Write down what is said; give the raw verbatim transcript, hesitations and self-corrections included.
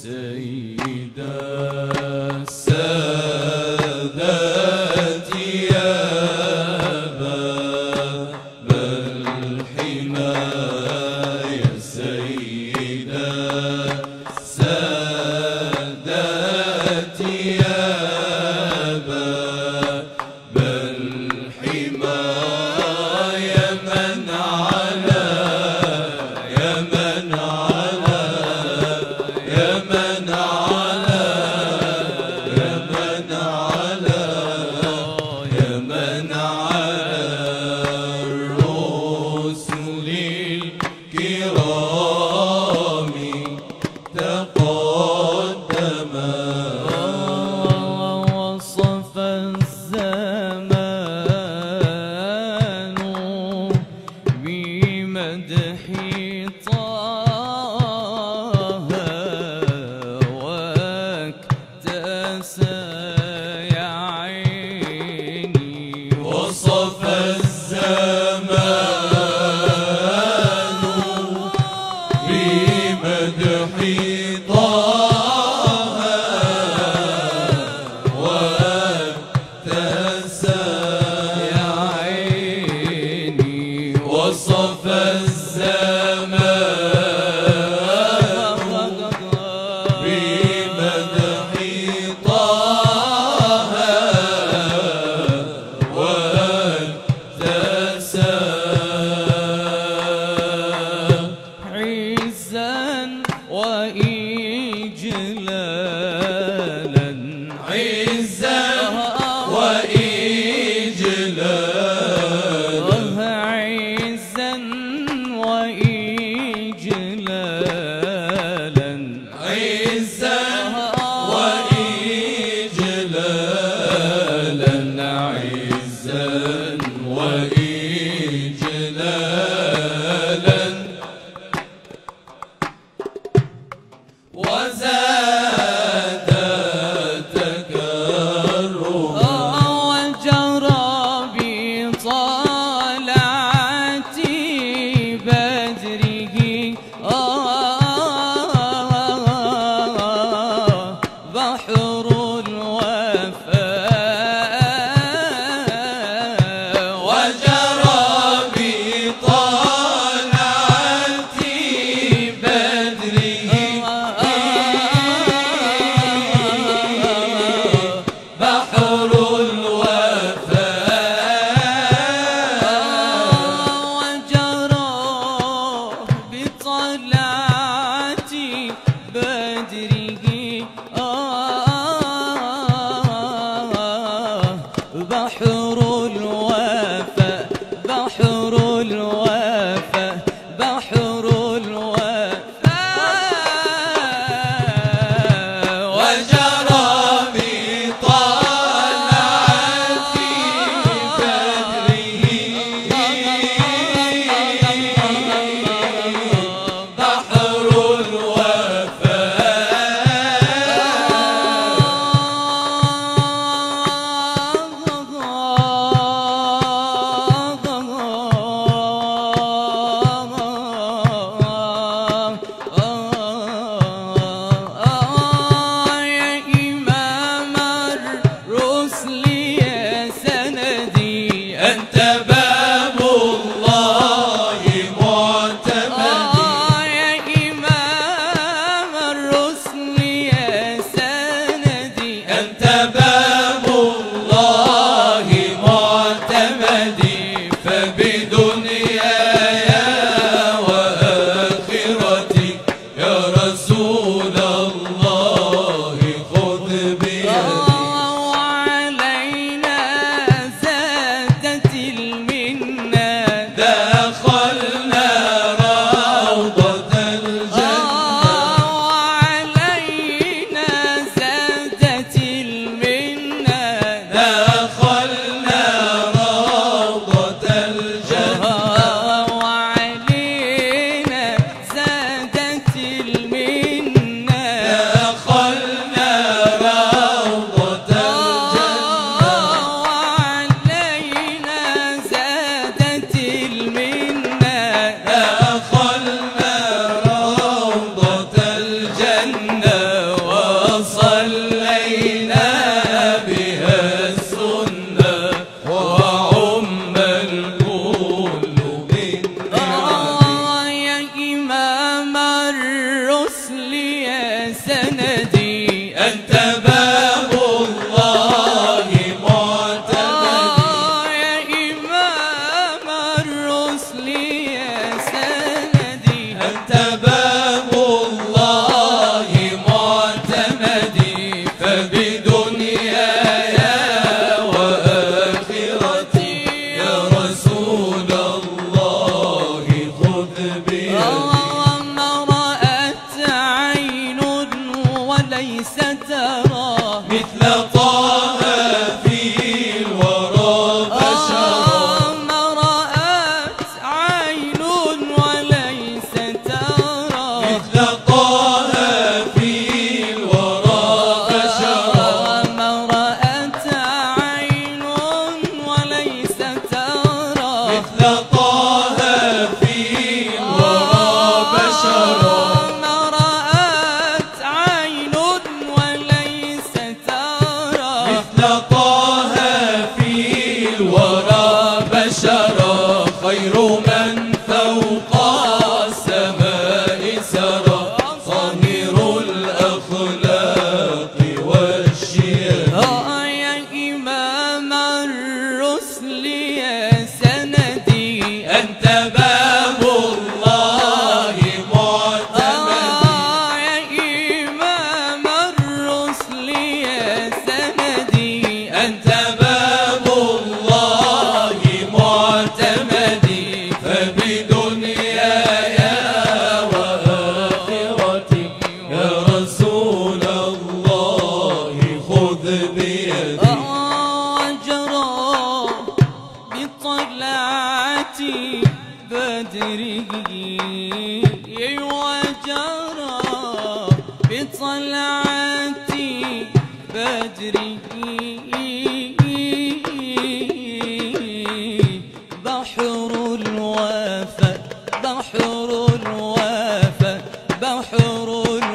سيدا سادتي يا باب الحماية سيدا سادتي يا باب الحماية من على يا من على يا من على يا من على يا من على الرسل الكرام تقدما وصف الزمان بمدح طه واكتسى يا عيني. وصف الزمان بمدح طه واكتسى يا عيني. وصف الزمان بمدح طه واكتسى عزا وإجلالا عزا وإجلالا عزا وإجلالا عزا وإجلالا عزا وإجلالا وزاد تكرما وجرى بطلعة بدره بحر الوفاء. وجرى بطلعة بدره بحر الوفاء. وجرى بطلعة بدره بحر الوفاء بحر الوفاء بحر الوفاء. وجرى بطلعة بدره بحر الوفاء. يا إمام الرسل يا سندي أنت باب الله معتمدي. يا إمام الرسل يا سندي أنت باب الله معتمدي. فبدنياي وآخرتي يا رسول الله خذ بيدي. وعلينا زادت المنة دخلنا روضة الجنة. وعلينا زادت المنة دخلنا روضة الجنة. وعلينا زادت المنة دخلنا روضة الجنة. وعلينا زادت المنة دخلنا روضة الجنة. الرسل يا سندي أنت باب الله معتمدي يا إمام الرسل يا سندي أنت باب الله معتمدي فبدنياي وآخرتي يا رسول الله خذ بيدي ما رأت عين وليس ترى مثل طه في الورى بشرا ما رأت عين وليس ترى مثل طه في الورى بشرا ما رأت عين وليس ترى مثل طه في الورى بشرا ما رأت عين وليس ترى مثل طه في الورى بشرا خير من فوق السماء سرى صهير الأخلاق والشيم يا إمام الرسل يا سندي أنت باب الله معتمدي يا إمام الرسل يا سندي أنت باب الله معتمدي فبدنياي وآخرتي يا رسول الله خذ بيدي وجرى بطلعتي بدره وجرى بطلعتي بدره بحر الوفا بحر الوفا بحر الوفا